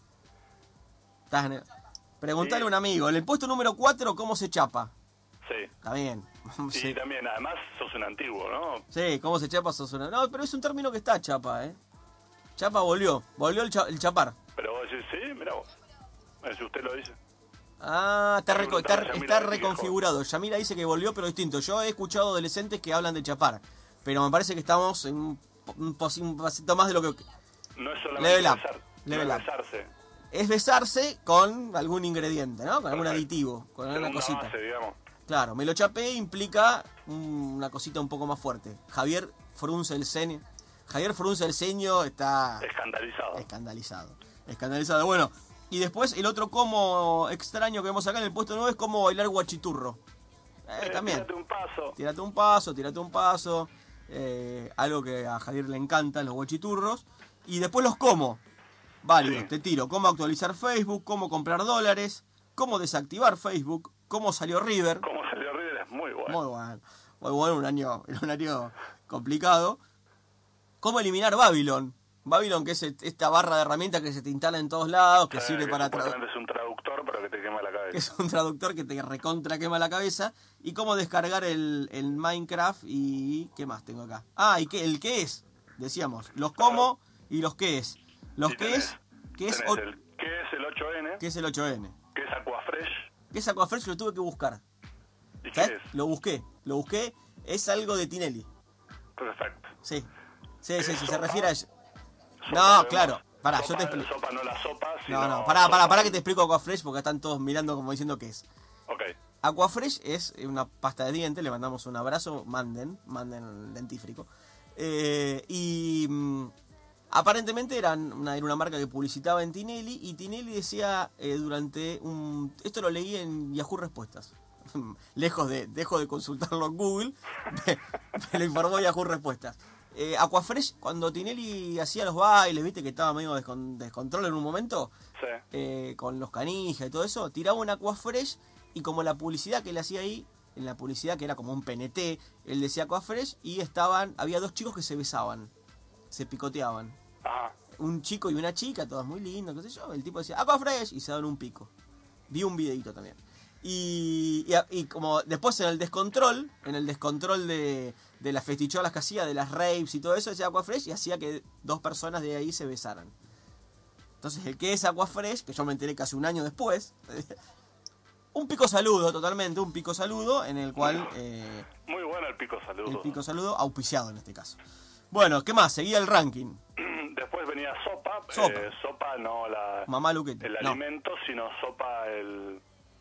Preguntale a un amigo. En el puesto número 4, ¿cómo se chapa? Sí. Está bien. Y Sí. también, además, sos un antiguo, ¿no? Sí, ¿cómo se chapa? No, pero es un término que está, chapa, ¿eh? Chapa volvió. Volvió el chapar. Pero vos decís, sí, mirá vos. Si usted lo dice. Ah, Preguntale a está Yamila, reconfigurado. Yamila dice que volvió, pero distinto. Yo he escuchado adolescentes que hablan de chapar. Pero me parece que estamos en un pasito más de lo que... No es Level solamente up. Level up. besarse. Es besarse con algún ingrediente, ¿no? Con algún Perfecto. aditivo, con alguna Segunda cosita. base, digamos. Claro, me lo chapé implica una cosita un poco más fuerte. Javier frunce el ceño, está escandalizado. Bueno, y después el otro como extraño que vemos acá en el puesto 9 es cómo bailar guachiturro. También. Tírate un paso. Algo que a Javier le encantan, los guachiturros. Y después los cómo. Válidos, Sí. te tiro. Cómo actualizar Facebook, cómo comprar dólares, cómo desactivar Facebook, cómo salió River. Como salió River es muy bueno. Muy bueno, un año complicado. Cómo eliminar Babylon. Babylon, que es esta barra de herramientas que se te instala en todos lados, que sirve para traducir. Es un traductor, pero que te quema la cabeza. Que es un traductor que te recontra quema la cabeza. Y cómo descargar el Minecraft y... ¿Qué más tengo acá? Ah, y el qué es, decíamos. Los cómo y los qué es. Los qué es... ¿Qué es el 8N? ¿Qué es el 8N? ¿Qué es Aquafresh? ¿Qué es Aquafresh? Lo tuve que buscar. ¿Y qué es? Lo busqué. Es algo de Tinelli. Perfecto. Sí, se refiere a eso. No, claro. Pará, yo te explico. Sopa, no la sopa, sino No, pará que te explico Aquafresh porque están todos mirando como diciendo qué es. Ok. Aquafresh es una pasta de dientes, le mandamos un abrazo, manden el dentífrico. Aparentemente era una marca que publicitaba en Tinelli y Tinelli decía esto lo leí en Yahoo Respuestas. Dejo de consultarlo en Google, me lo informó Yahoo Respuestas. Aquafresh, cuando Tinelli hacía los bailes, viste que estaba medio descontrol en un momento, sí. Con los canijas y todo eso, tiraba un Aquafresh y como la publicidad que él hacía ahí, en la publicidad que era como un PNT, él decía Aquafresh y había dos chicos que se besaban, se picoteaban. Ajá. Un chico y una chica, todos muy lindos, qué sé yo, el tipo decía Aquafresh y se daban un pico. Vi un videito también. Y como después en el descontrol de las festicholas que hacía, de las raves y todo eso, decía Aquafresh y hacía que dos personas de ahí se besaran. Entonces el que es Aquafresh, que yo me enteré casi un año después, un pico saludo totalmente, un pico saludo en el cual... muy bueno el pico saludo. El pico saludo auspiciado en este caso. Bueno, ¿qué más? Seguía el ranking. Después venía sopa. Sopa no Mamá Luquete. El alimento, sino sopa el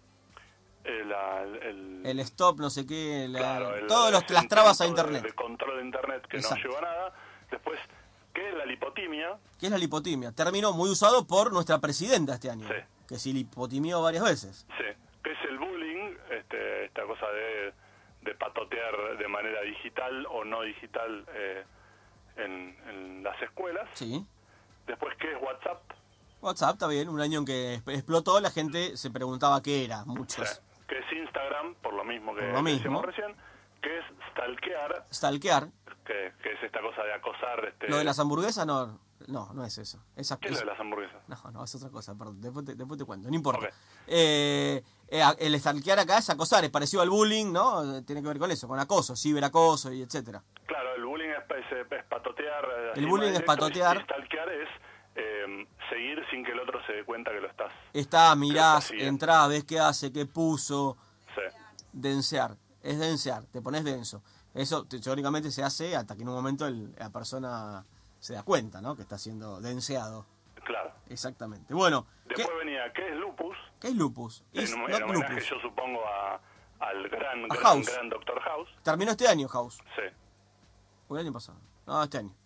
stop, no sé qué, claro, las trabas a internet. El control de internet que Exacto. no llegó a nada. Después, ¿qué es la lipotimia? ¿Qué es la lipotimia? Terminó muy usado por nuestra presidenta este año. Sí. Que se lipotimió varias veces. Sí. ¿Qué es el bullying? Esta cosa de patotear de manera digital o no digital en las escuelas. Sí. Después, ¿qué es WhatsApp? WhatsApp, está bien. Un año en que explotó, la gente se preguntaba qué era. Muchos. Sí. ¿Qué es Instagram? Por lo mismo que decíamos recién. ¿Qué es stalkear? Stalkear. Que es esta cosa de acosar. ¿Lo de las hamburguesas? No es eso. ¿Qué es lo de las hamburguesas? No, es otra cosa, perdón. Después te cuento, no importa. Okay. El stalkear acá es acosar, es parecido al bullying, ¿no? Tiene que ver con eso, con acoso, ciberacoso y etcétera. Claro, el bullying es patotear. El bullying es patotear. Y stalkear es seguir sin que el otro se dé cuenta que lo estás. Mirás, entrás, ves qué hace, qué puso. Sí. Densear, es densear, te pones denso. Eso teóricamente se hace hasta que en un momento la persona se da cuenta, ¿no? Que está siendo denseado. Claro. Exactamente. Bueno. Después venía, ¿qué es lupus? ¿Qué es lupus? En homenaje, lupus. Yo supongo, al gran Doctor House. ¿Terminó este año, House? Sí. ¿O el año pasado? No, este año.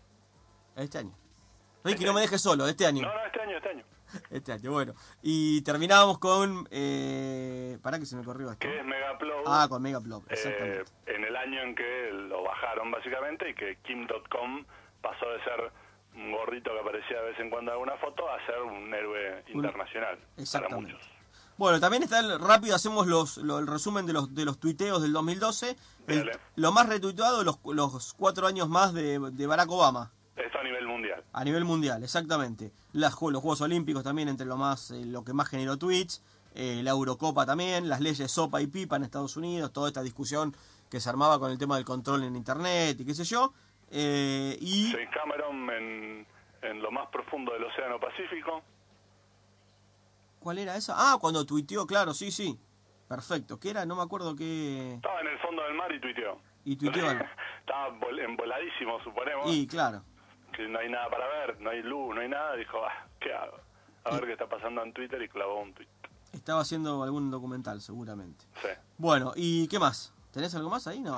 Ricky, no me dejes solo, este año. No, este año. Este año, bueno. Y terminábamos con... pará que se me corrió esto. Que es Megaupload. Ah, con Megaupload, exactamente. En el año en que lo bajaron, básicamente, y que Kim.com pasó de ser un gordito que aparecía de vez en cuando en alguna foto a ser un héroe internacional. Exactamente. Para muchos. Bueno, también está rápido, hacemos el resumen de los tuiteos del 2012. Lo más retuiteado, los 4 años más de Barack Obama. Esto a nivel mundial. A nivel mundial, exactamente. Los Juegos Olímpicos también, entre lo que más generó tweets. La Eurocopa también, las leyes Sopa y Pipa en Estados Unidos, toda esta discusión que se armaba con el tema del control en Internet y qué sé yo. Sí, Cameron en lo más profundo del Océano Pacífico. ¿Cuál era esa? Ah, cuando tuiteó, claro, sí. Perfecto. ¿Qué era? No me acuerdo qué... Estaba en el fondo del mar y tuiteó. Estaba emboladísimo, suponemos. Y claro. Que no hay nada para ver, no hay luz, no hay nada. Dijo, ¿qué hago? A ver qué está pasando en Twitter y clavó un tweet. Estaba haciendo algún documental, seguramente. Sí. Bueno, ¿y qué más? ¿Tenés algo más ahí? No,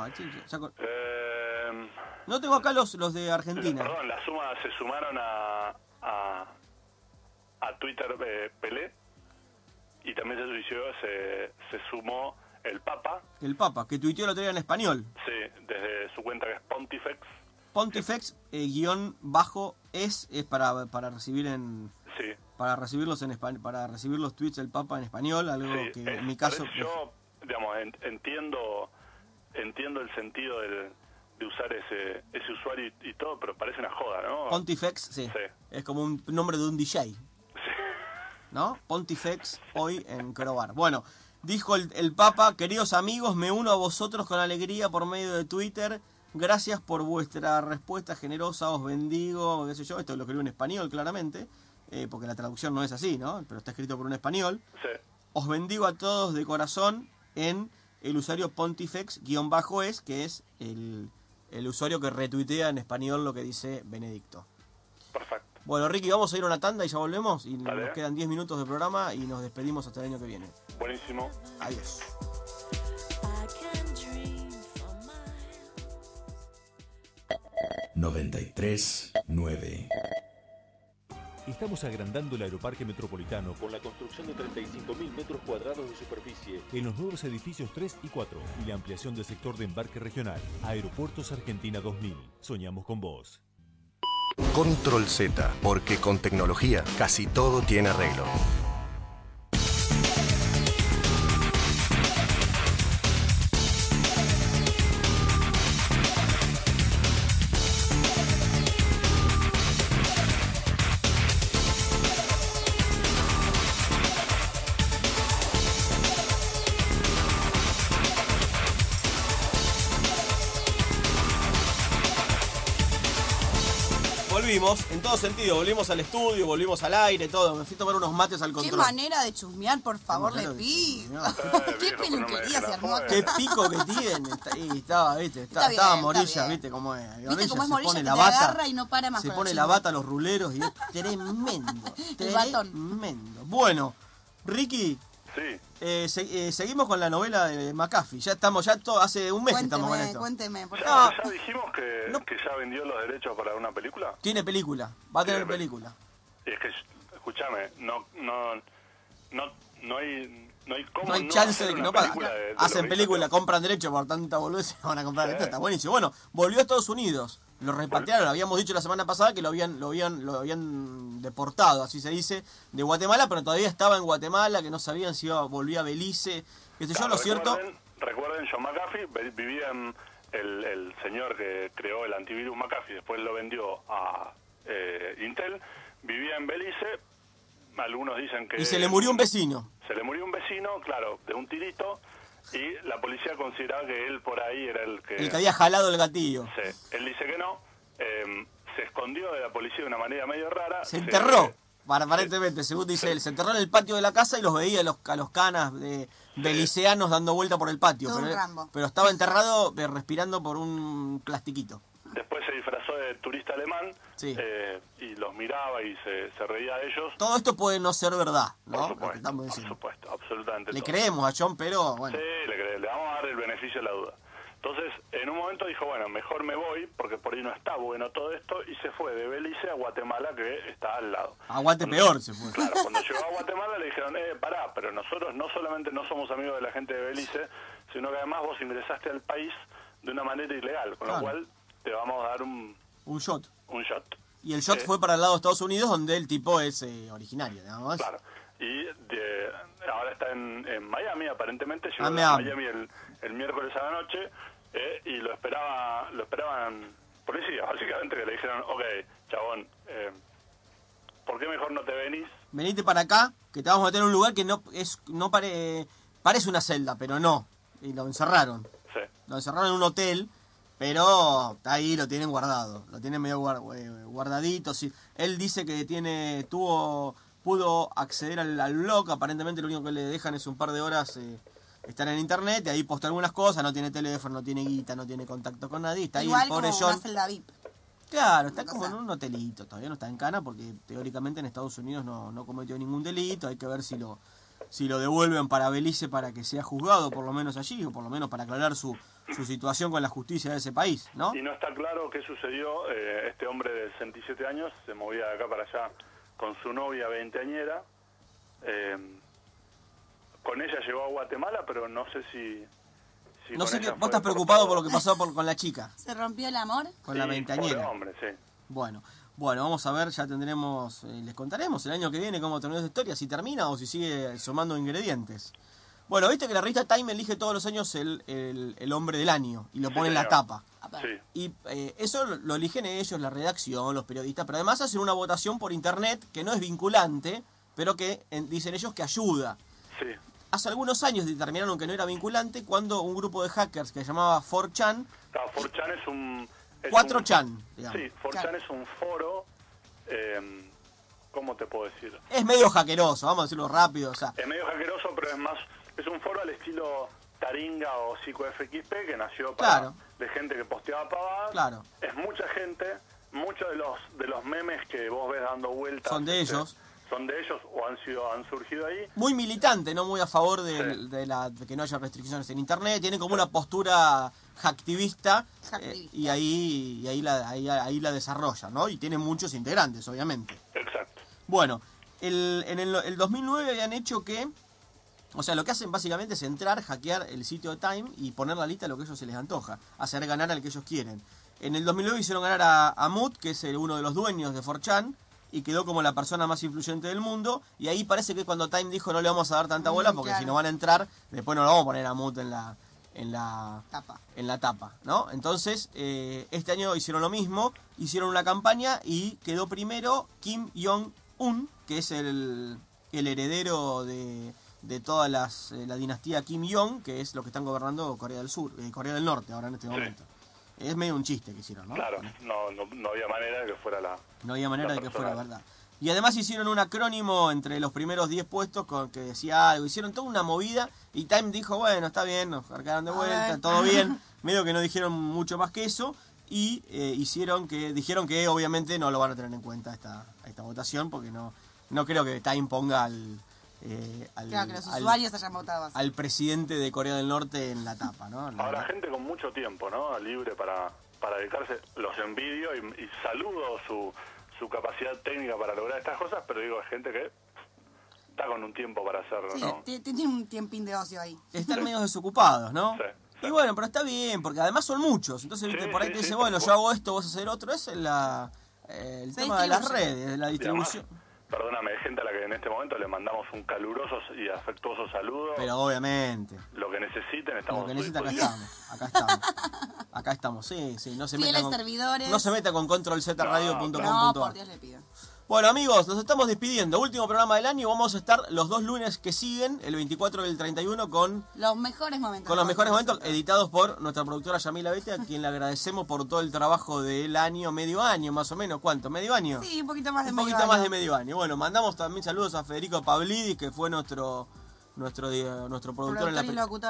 no tengo acá los de Argentina. Perdón, se sumaron a Twitter Pelé. Y también se sumó el Papa. El Papa, que tuiteó el otro día en español. Sí, desde su cuenta que es Pontifex. Pontifex, _es para recibir Sí. Para recibirlos para recibir los tweets del Papa en español, algo sí, en mi caso... Yo, digamos, entiendo el sentido usar ese usuario y todo, pero parece una joda, ¿no? Pontifex, sí. Es como un nombre de un DJ. ¿No? Pontifex hoy en Crobar. Bueno, dijo el Papa: queridos amigos, me uno a vosotros con alegría por medio de Twitter. Gracias por vuestra respuesta generosa, os bendigo, qué sé yo. Esto lo escribo en español, claramente, porque la traducción no es así, ¿no? Pero está escrito por un español. Sí. Os bendigo a todos de corazón en el usuario Pontifex-es, que es el usuario que retuitea en español lo que dice Benedicto. Perfecto. Bueno, Ricky, vamos a ir a una tanda y ya volvemos. Y Dale. Nos quedan 10 minutos de programa y nos despedimos hasta el año que viene. Buenísimo. Adiós. ...93.9... Estamos agrandando el Aeroparque Metropolitano con la construcción de 35.000 metros cuadrados de superficie en los nuevos edificios 3 y 4 y la ampliación del sector de embarque regional. Aeropuertos Argentina 2000. Soñamos con vos. Control Z, porque con tecnología casi todo tiene arreglo. Volvimos, en todo sentido, volvimos al estudio, volvimos al aire, todo. Me fui a tomar unos mates al control. Qué manera de chusmear, por favor, le pido. Qué peluquería se armó acá. Qué pico que tiene. Estaba, viste, estaba Morilla, viste cómo es. Viste cómo es Morilla, que te bata, agarra y no para más. se pone la bata a los ruleros y es tremendo. Tremendo. Bueno, Ricky. Sí. Seguimos con la novela de McAfee. Ya estamos, hace un mes que estamos con esto. Cuénteme, por ¿Ya favor. dijimos que ya vendió los derechos para una película? Tiene película, va a tener película. Y es que, escúchame, no hay chance de que no pase. Hacen película, compran derecho por tanta boludez, van a comprar esto, está buenísimo. Bueno, volvió a Estados Unidos, lo repatriaron, habíamos dicho la semana pasada que lo habían deportado, así se dice, de Guatemala, pero todavía estaba en Guatemala, que no sabían si volvía a Belice, qué sé yo, lo cierto. Recuerden, John McAfee vivía en el señor que creó el antivirus McAfee, después lo vendió a Intel, vivía en Belice. Algunos dicen que... Y se le murió un vecino. Se le murió un vecino, claro, de un tirito, y la policía consideraba que él por ahí era el que había jalado el gatillo. Sí, él dice que no, se escondió de la policía de una manera medio rara. Se enterró, aparentemente, según dice él, se enterró en el patio de la casa y los veía a los canas de beliceanos dando vuelta por el patio. Pero estaba enterrado respirando por un plastiquito. Después se disfrazó de turista alemán, y los miraba y se reía de ellos. Todo esto puede no ser verdad, ¿no? Por supuesto, absolutamente. Le creemos a John, pero bueno. Sí, le vamos a dar el beneficio de la duda. Entonces, en un momento dijo, bueno, mejor me voy, porque por ahí no está bueno todo esto, y se fue de Belice a Guatemala, que está al lado. Peor se fue. Claro, cuando llegó a Guatemala le dijeron, pará, pero nosotros no solamente no somos amigos de la gente de Belice, sino que además vos ingresaste al país de una manera ilegal, con lo cual te vamos a dar un shot. Un shot. Y el shot fue para el lado de Estados Unidos, donde el tipo es originario, digamos. Claro. Y ahora está en Miami, aparentemente. Llegó a Miami el miércoles a la noche, y lo esperaban policías, básicamente, que le dijeron, ok, chabón, ¿por qué mejor no te venís? Venite para acá, que te vamos a meter en un lugar que parece una celda, pero no. Y lo encerraron. Sí. Lo encerraron en un hotel. Pero está ahí, lo tienen guardado, lo tienen medio guardadito. Sí. Él dice que pudo acceder al blog, aparentemente lo único que le dejan es un par de horas estar en internet, y ahí posta algunas cosas, no tiene teléfono, no tiene guita, no tiene contacto con nadie, está igual ahí el pobre como John. una celda VIP. Claro, está como en un hotelito, todavía no está en cana porque teóricamente en Estados Unidos no cometió ningún delito, hay que ver si lo devuelven para Belice para que sea juzgado, por lo menos allí, o por lo menos para aclarar su situación con la justicia de ese país, ¿no? Y no está claro qué sucedió. Este hombre de 67 años se movía de acá para allá con su novia veinteañera. Con ella llegó a Guatemala, pero no sé si no sé qué, vos estás preocupado por lo que pasó con la chica. ¿Se rompió el amor? Con la veinteañera. Pobre hombre, sí. Bueno, vamos a ver, ya tendremos, les contaremos el año que viene cómo terminó esta historia, si termina o si sigue sumando ingredientes. Bueno, viste que la revista Time elige todos los años el hombre del año y lo pone en la tapa. Sí. Y eso lo eligen ellos, la redacción, los periodistas, pero además hacen una votación por internet que no es vinculante, pero que dicen ellos que ayuda. Sí. Hace algunos años determinaron que no era vinculante cuando un grupo de hackers que se llamaba 4chan... Claro, 4chan es un... 4chan, digamos. Sí, 4chan es un foro... ¿cómo te puedo decir? Es medio hackeroso, vamos a decirlo rápido. O sea, es medio hackeroso, pero es un foro al estilo Taringa o PsicoFXP que nació de gente que posteaba pavadas. Claro. Es mucha gente, muchos de los memes que vos ves dando vueltas son de ellos. Son de ellos o han surgido ahí. Muy militante, no muy a favor de que no haya restricciones en internet. Tienen como una postura hacktivista, y ahí la desarrollan, ¿no? Y tienen muchos integrantes, obviamente. Exacto. Bueno, en el 2009 habían hecho que... O sea, lo que hacen básicamente es entrar, hackear el sitio de Time y poner la lista de lo que a ellos se les antoja. Hacer ganar al que ellos quieren. En el 2009 hicieron ganar a Mood, que es uno de los dueños de 4chan, y quedó como la persona más influyente del mundo. Y ahí parece que cuando Time dijo no le vamos a dar tanta bola, porque si no van a entrar, después no lo vamos a poner a Mood en la tapa, ¿no? Entonces, este año hicieron lo mismo, hicieron una campaña y quedó primero Kim Jong-un, que es el heredero de toda la dinastía Kim Jong, que es lo que están gobernando Corea del Norte ahora en este momento. Es medio un chiste que hicieron, ¿no? Claro, no había manera de que fuera No había manera de que fuera verdad. Y además hicieron un acrónimo entre los primeros 10 puestos con que decía algo. Hicieron toda una movida y Time dijo, bueno, está bien, nos cargaron de vuelta, todo bien. Medio que no dijeron mucho más que eso. Y dijeron que obviamente no lo van a tener en cuenta esta votación, porque no creo que Time ponga claro, que los usuarios hayan votado así. Al presidente de Corea del Norte en la tapa, ¿no? Habrá gente con mucho tiempo, ¿no? Libre para dedicarse. Los envidio y saludo su capacidad técnica para lograr estas cosas, pero digo, hay gente que está con un tiempo para hacerlo, sí, ¿no? Tiene un tiempín de ocio ahí. Están medio desocupados, ¿no? Sí. Y bueno, pero está bien, porque además son muchos. Entonces, ¿viste? Por ahí te dice, bueno, yo hago esto, vos hacer otro. Es el tema de las redes, de la distribución. Además, perdóname, hay gente a la que en este momento le mandamos un caluroso y afectuoso saludo. Pero obviamente. Lo que necesiten, estamos Lo que necesita, acá estamos. Sí, no se meta servidores. No se meta con controlzradio.com.ar. No, por Dios le pido. Bueno, amigos, nos estamos despidiendo. Último programa del año. Vamos a estar los 2 lunes que siguen, el 24 y el 31, con los mejores momentos. Con los mejores momentos, editados por nuestra productora Yamila Bete, a quien le agradecemos por todo el trabajo del año, medio año más o menos. ¿Cuánto? ¿Medio año? Sí, un poquito más de medio año. Un poquito más de medio año. Bueno, mandamos también saludos a Federico Pavlidis, que fue nuestro productor en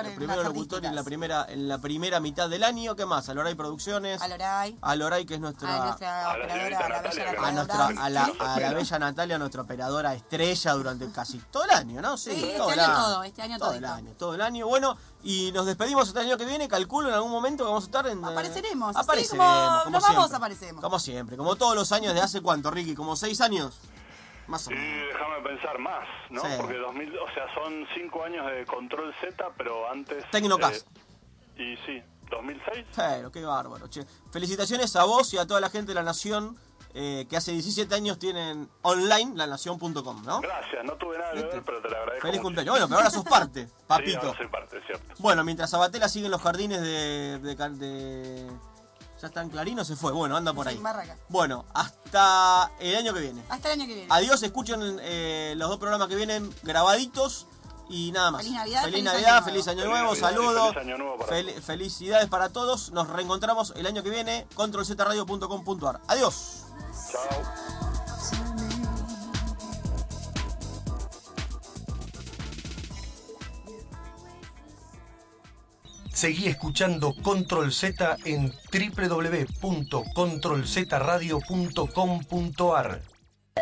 la primera mitad del año. ¿Qué más? Aloray Producciones. Aloray, que es nuestra operadora, a la bella Natalia, nuestra operadora estrella durante casi todo el año, ¿no? Sí, todo el año. Bueno, y nos despedimos hasta el año que viene. Calculo en algún momento que vamos a estar Apareceremos. Aparecemos. Como siempre, como todos los años de hace ¿cuánto, Ricky? ¿Como 6 años? Más o menos. Déjame pensar más, ¿no? Sí. Porque son 5 años de Control Z, pero antes... Tecnocast. Y sí, 2006. Pero qué bárbaro, che. Felicitaciones a vos y a toda la gente de La Nación, que hace 17 años tienen online lanación.com, ¿no? Gracias, no tuve nada que ver, pero te lo agradezco. Feliz cumpleaños. Bueno, pero ahora sos parte, papito. Sí, ahora soy parte, es cierto. Bueno, mientras Sabatella sigue en los jardines ya está en Clarino, se fue. Bueno, anda por ahí. Bueno, hasta el año que viene. Adiós, escuchen los 2 programas que vienen grabaditos y nada más. Feliz Navidad, feliz Año Nuevo, saludos. Feliz Año Nuevo felicidades para todos. Nos reencontramos el año que viene. controlzradio.com.ar. Adiós. Chao. Seguí escuchando Control Z en www.controlzradio.com.ar.